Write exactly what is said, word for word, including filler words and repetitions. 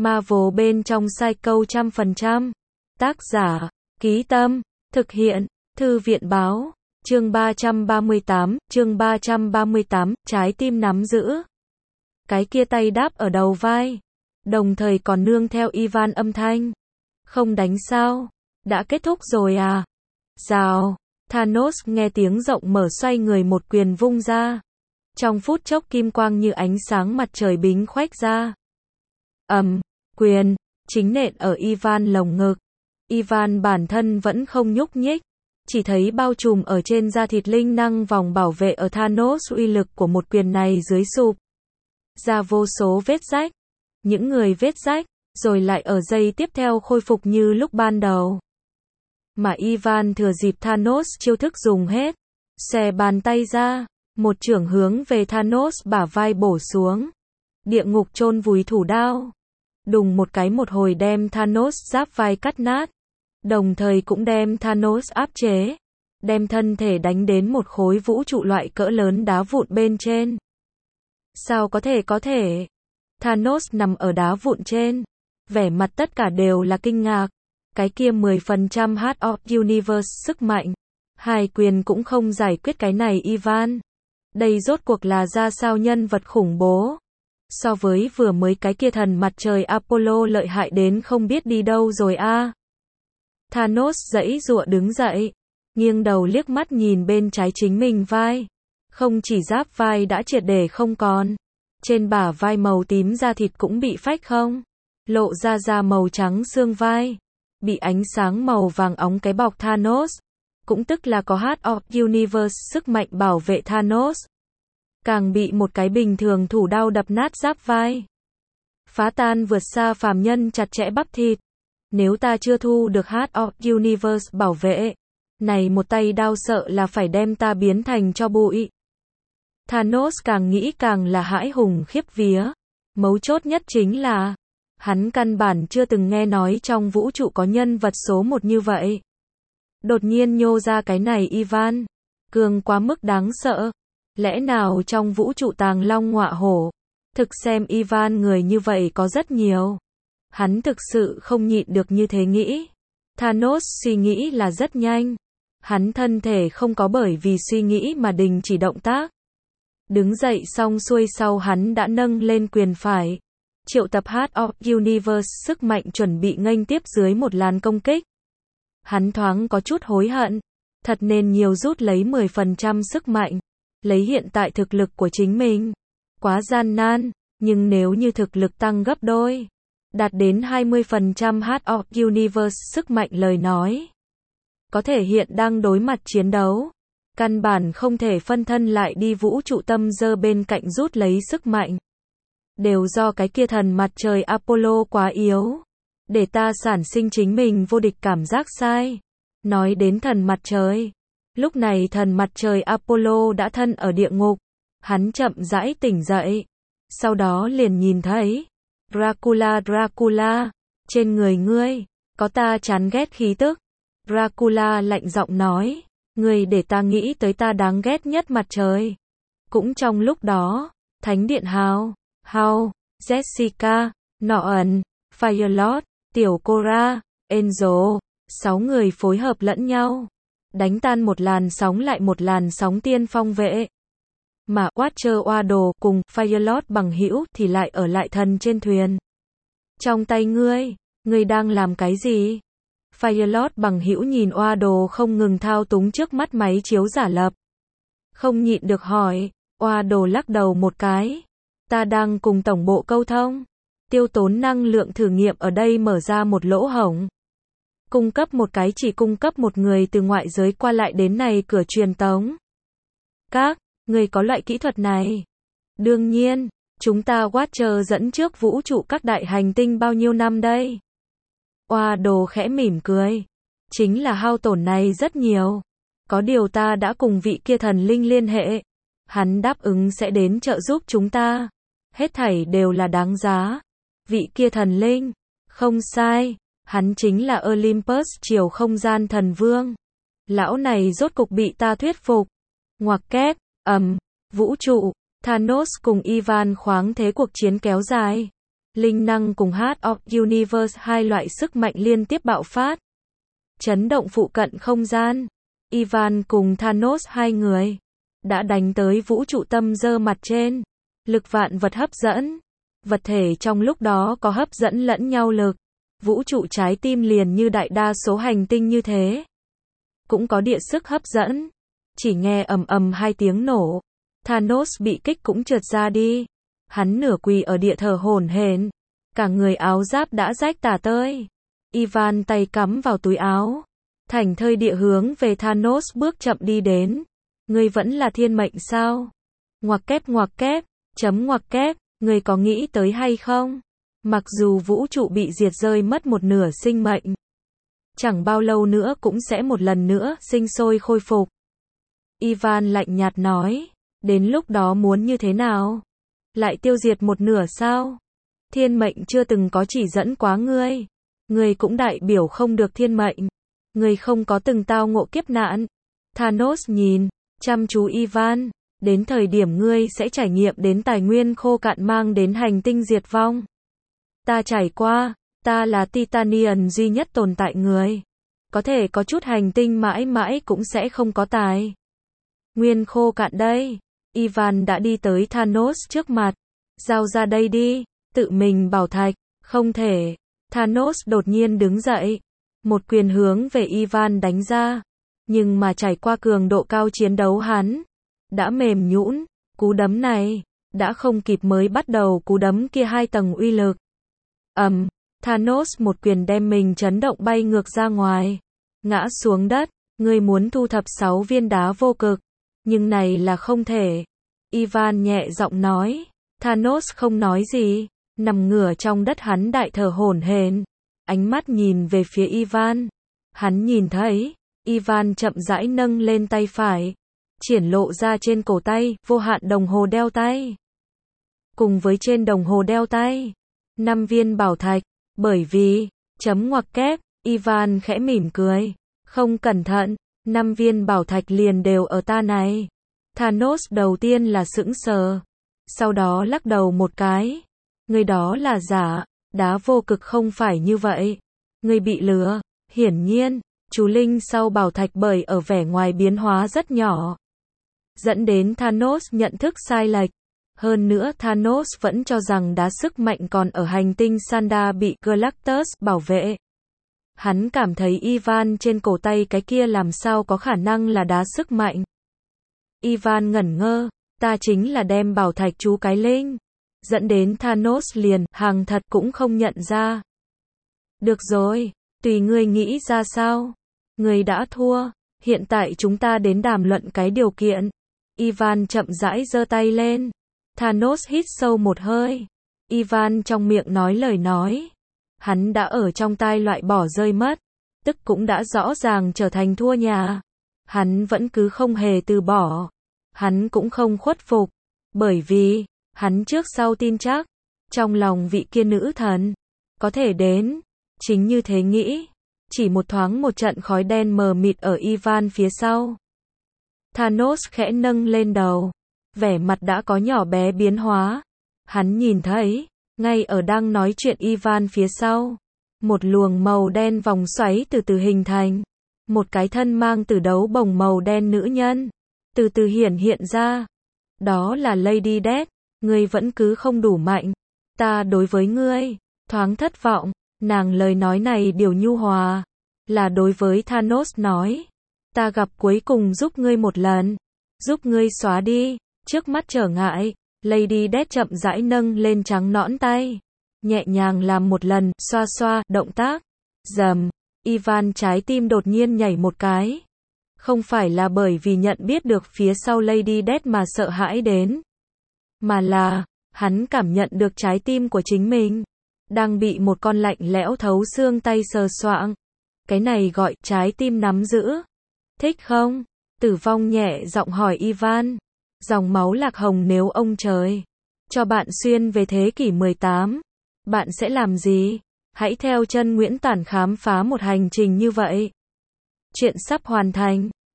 Marvel bên trong Psycho trăm phần trăm. Tác giả, Ký Tâm, thực hiện, Thư viện Báo, chương ba trăm ba mươi tám, chương ba trăm ba mươi tám, trái tim nắm giữ. Cái kia tay đáp ở đầu vai, đồng thời còn nương theo Ivan âm thanh. Không đánh sao? Đã kết thúc rồi à? Rào, Thanos nghe tiếng rộng mở xoay người một quyền vung ra. Trong phút chốc kim quang như ánh sáng mặt trời bính khoách ra. Ầm, quyền, chính nện ở Ivan lồng ngực. Ivan bản thân vẫn không nhúc nhích, chỉ thấy bao trùm ở trên da thịt linh năng vòng bảo vệ ở Thanos uy lực của một quyền này dưới sụp ra vô số vết rách. Những người vết rách, rồi lại ở giây tiếp theo khôi phục như lúc ban đầu. Mà Ivan thừa dịp Thanos chiêu thức dùng hết, xòe bàn tay ra, một chưởng hướng về Thanos bả vai bổ xuống. Địa ngục chôn vùi thủ đao. Đùng một cái một hồi đem Thanos giáp vai cắt nát, đồng thời cũng đem Thanos áp chế, đem thân thể đánh đến một khối vũ trụ loại cỡ lớn đá vụn bên trên. Sao có thể có thể? Thanos nằm ở đá vụn trên, vẻ mặt tất cả đều là kinh ngạc. Cái kia mười phần trăm Heart of Universe sức mạnh, hai quyền cũng không giải quyết cái này Ivan. Đây rốt cuộc là ra sao nhân vật khủng bố? So với vừa mới cái kia thần mặt trời Apollo lợi hại đến không biết đi đâu rồi a. À. Thanos giãy giụa đứng dậy, nghiêng đầu liếc mắt nhìn bên trái chính mình vai. Không chỉ giáp vai đã triệt để không còn, trên bả vai màu tím da thịt cũng bị phách không, lộ ra da màu trắng xương vai, bị ánh sáng màu vàng óng cái bọc Thanos, cũng tức là có Heart of Universe sức mạnh bảo vệ Thanos. Càng bị một cái bình thường thủ đao đập nát giáp vai, phá tan vượt xa phàm nhân chặt chẽ bắp thịt. Nếu ta chưa thu được Heart of Universe bảo vệ, này một tay đao sợ là phải đem ta biến thành cho bụi. Thanos càng nghĩ càng là hãi hùng khiếp vía. Mấu chốt nhất chính là, hắn căn bản chưa từng nghe nói trong vũ trụ có nhân vật số một như vậy. Đột nhiên nhô ra cái này Ivan, cường quá mức đáng sợ. Lẽ nào trong vũ trụ tàng long ngọa hổ, thực xem Ivan người như vậy có rất nhiều. Hắn thực sự không nhịn được như thế nghĩ. Thanos suy nghĩ là rất nhanh. Hắn thân thể không có bởi vì suy nghĩ mà đình chỉ động tác. Đứng dậy xong xuôi sau hắn đã nâng lên quyền phải, triệu tập Heart of Universe sức mạnh chuẩn bị nghênh tiếp dưới một làn công kích. Hắn thoáng có chút hối hận, thật nên nhiều rút lấy mười phần trăm sức mạnh, lấy hiện tại thực lực của chính mình. Quá gian nan, nhưng nếu như thực lực tăng gấp đôi, đạt đến hai mươi phần trăm Heart of Universe sức mạnh lời nói, có thể hiện đang đối mặt chiến đấu, căn bản không thể phân thân lại đi vũ trụ tâm dơ bên cạnh rút lấy sức mạnh. Đều do cái kia thần mặt trời Apollo quá yếu, để ta sản sinh chính mình vô địch cảm giác sai. Nói đến thần mặt trời, lúc này thần mặt trời Apollo đã thân ở địa ngục. Hắn chậm rãi tỉnh dậy, sau đó liền nhìn thấy Dracula Dracula, trên người ngươi có ta chán ghét khí tức. Dracula lạnh giọng nói, ngươi để ta nghĩ tới ta đáng ghét nhất mặt trời. Cũng trong lúc đó, Thánh điện Hào, Hào, Jessica, Norton, Firelord, Tiểu Cora, Angel, sáu người phối hợp lẫn nhau, đánh tan một làn sóng lại một làn sóng tiên phong vệ. Mà Watcher Oado cùng Firelord bằng hữu thì lại ở lại thần trên thuyền. Trong tay ngươi, ngươi đang làm cái gì? Firelord bằng hữu nhìn Oado không ngừng thao túng trước mắt máy chiếu giả lập, không nhịn được hỏi. Oado lắc đầu một cái, ta đang cùng tổng bộ câu thông, tiêu tốn năng lượng thử nghiệm ở đây mở ra một lỗ hổng, cung cấp một cái chỉ cung cấp một người từ ngoại giới qua lại đến này cửa truyền tống. Các người có loại kỹ thuật này? Đương nhiên, chúng ta Watcher dẫn trước vũ trụ các đại hành tinh bao nhiêu năm đây? Oado khẽ mỉm cười, chính là hao tổn này rất nhiều. Có điều ta đã cùng vị kia thần linh liên hệ, hắn đáp ứng sẽ đến trợ giúp chúng ta. Hết thảy đều là đáng giá. Vị kia thần linh, không sai, hắn chính là Olympus chiều không gian thần vương. Lão này rốt cục bị ta thuyết phục. Ngoặc kép, ầm, vũ trụ, Thanos cùng Ivan khoáng thế cuộc chiến kéo dài. Linh năng cùng Heart of Universe hai loại sức mạnh liên tiếp bạo phát. Chấn động phụ cận không gian. Ivan cùng Thanos hai người đã đánh tới vũ trụ tâm giơ mặt trên. Lực vạn vật hấp dẫn. Vật thể trong lúc đó có hấp dẫn lẫn nhau lực. Vũ trụ trái tim liền như đại đa số hành tinh như thế. Cũng có địa sức hấp dẫn. Chỉ nghe ầm ầm hai tiếng nổ. Thanos bị kích cũng trượt ra đi. Hắn nửa quỳ ở địa thở hổn hển. Cả người áo giáp đã rách tả tơi. Ivan tay cắm vào túi áo. Thành thơi địa hướng về Thanos bước chậm đi đến. Ngươi vẫn là thiên mệnh sao? Ngoặc kép ngoặc kép, chấm ngoặc kép, ngươi có nghĩ tới hay không? Mặc dù vũ trụ bị diệt rơi mất một nửa sinh mệnh. Chẳng bao lâu nữa cũng sẽ một lần nữa sinh sôi khôi phục. Ivan lạnh nhạt nói. Đến lúc đó muốn như thế nào? Lại tiêu diệt một nửa sao? Thiên mệnh chưa từng có chỉ dẫn quá ngươi. Ngươi cũng đại biểu không được thiên mệnh. Ngươi không có từng tao ngộ kiếp nạn. Thanos nhìn chăm chú Ivan. Đến thời điểm ngươi sẽ trải nghiệm đến tài nguyên khô cạn mang đến hành tinh diệt vong. Ta trải qua. Ta là Titanian duy nhất tồn tại người. Có thể có chút hành tinh mãi mãi cũng sẽ không có tài nguyên khô cạn đây. Ivan đã đi tới Thanos trước mặt. Giao ra đây đi. Tự mình bảo thạch. Không thể. Thanos đột nhiên đứng dậy. Một quyền hướng về Ivan đánh ra. Nhưng mà trải qua cường độ cao chiến đấu hắn đã mềm nhũn. Cú đấm này đã không kịp mới bắt đầu cú đấm kia hai tầng uy lực. Ầm. Thanos một quyền đem mình chấn động bay ngược ra ngoài. Ngã xuống đất. Ngươi muốn thu thập sáu viên đá vô cực. Nhưng này là không thể. Ivan nhẹ giọng nói. Thanos không nói gì. Nằm ngửa trong đất hắn đại thở hổn hển. Ánh mắt nhìn về phía Ivan. Hắn nhìn thấy. Ivan chậm rãi nâng lên tay phải. Triển lộ ra trên cổ tay. Vô hạn đồng hồ đeo tay. Cùng với trên đồng hồ đeo tay. Năm viên bảo thạch. Bởi vì. Chấm ngoặc kép. Ivan khẽ mỉm cười. Không cẩn thận. Năm viên bảo thạch liền đều ở ta này. Thanos đầu tiên là sững sờ. Sau đó lắc đầu một cái. Người đó là giả. Đá vô cực không phải như vậy. Người bị lừa. Hiển nhiên. Chú Linh sau bảo thạch bởi ở vẻ ngoài biến hóa rất nhỏ. Dẫn đến Thanos nhận thức sai lệch. Hơn nữa Thanos vẫn cho rằng đá sức mạnh còn ở hành tinh Sanda bị Galactus bảo vệ. Hắn cảm thấy Ivan trên cổ tay cái kia làm sao có khả năng là đá sức mạnh. Ivan ngẩn ngơ, ta chính là đem bảo thạch chú cái linh. Dẫn đến Thanos liền, hàng thật cũng không nhận ra. Được rồi, tùy ngươi nghĩ ra sao. Ngươi đã thua, hiện tại chúng ta đến đàm luận cái điều kiện. Ivan chậm rãi giơ tay lên. Thanos hít sâu một hơi. Ivan trong miệng nói lời nói. Hắn đã ở trong tai loại bỏ rơi mất. Tức cũng đã rõ ràng trở thành thua nhà. Hắn vẫn cứ không hề từ bỏ. Hắn cũng không khuất phục. Bởi vì, hắn trước sau tin chắc. Trong lòng vị kia nữ thần. Có thể đến. Chính như thế nghĩ. Chỉ một thoáng một trận khói đen mờ mịt ở Ivan phía sau. Thanos khẽ nâng lên đầu. Vẻ mặt đã có nhỏ bé biến hóa. Hắn nhìn thấy. Ngay ở đang nói chuyện Ivan phía sau. Một luồng màu đen vòng xoáy từ từ hình thành. Một cái thân mang từ đấu bồng màu đen nữ nhân. Từ từ hiển hiện ra. Đó là Lady Death. Ngươi vẫn cứ không đủ mạnh. Ta đối với ngươi. Thoáng thất vọng. Nàng lời nói này điều nhu hòa. Là đối với Thanos nói. Ta gặp cuối cùng giúp ngươi một lần. Giúp ngươi xóa đi. Trước mắt trở ngại. Lady Death chậm rãi nâng lên trắng nõn tay. Nhẹ nhàng làm một lần, xoa xoa, động tác. Dầm. Ivan trái tim đột nhiên nhảy một cái. Không phải là bởi vì nhận biết được phía sau Lady Death mà sợ hãi đến. Mà là, hắn cảm nhận được trái tim của chính mình. Đang bị một con lạnh lẽo thấu xương tay sờ soạng. Cái này gọi trái tim nắm giữ. Thích không? Tử vong nhẹ giọng hỏi Ivan. Dòng máu lạc hồng nếu ông trời cho bạn xuyên về thế kỷ mười tám, bạn sẽ làm gì? Hãy theo chân Nguyễn Tản khám phá một hành trình như vậy. Chuyện sắp hoàn thành.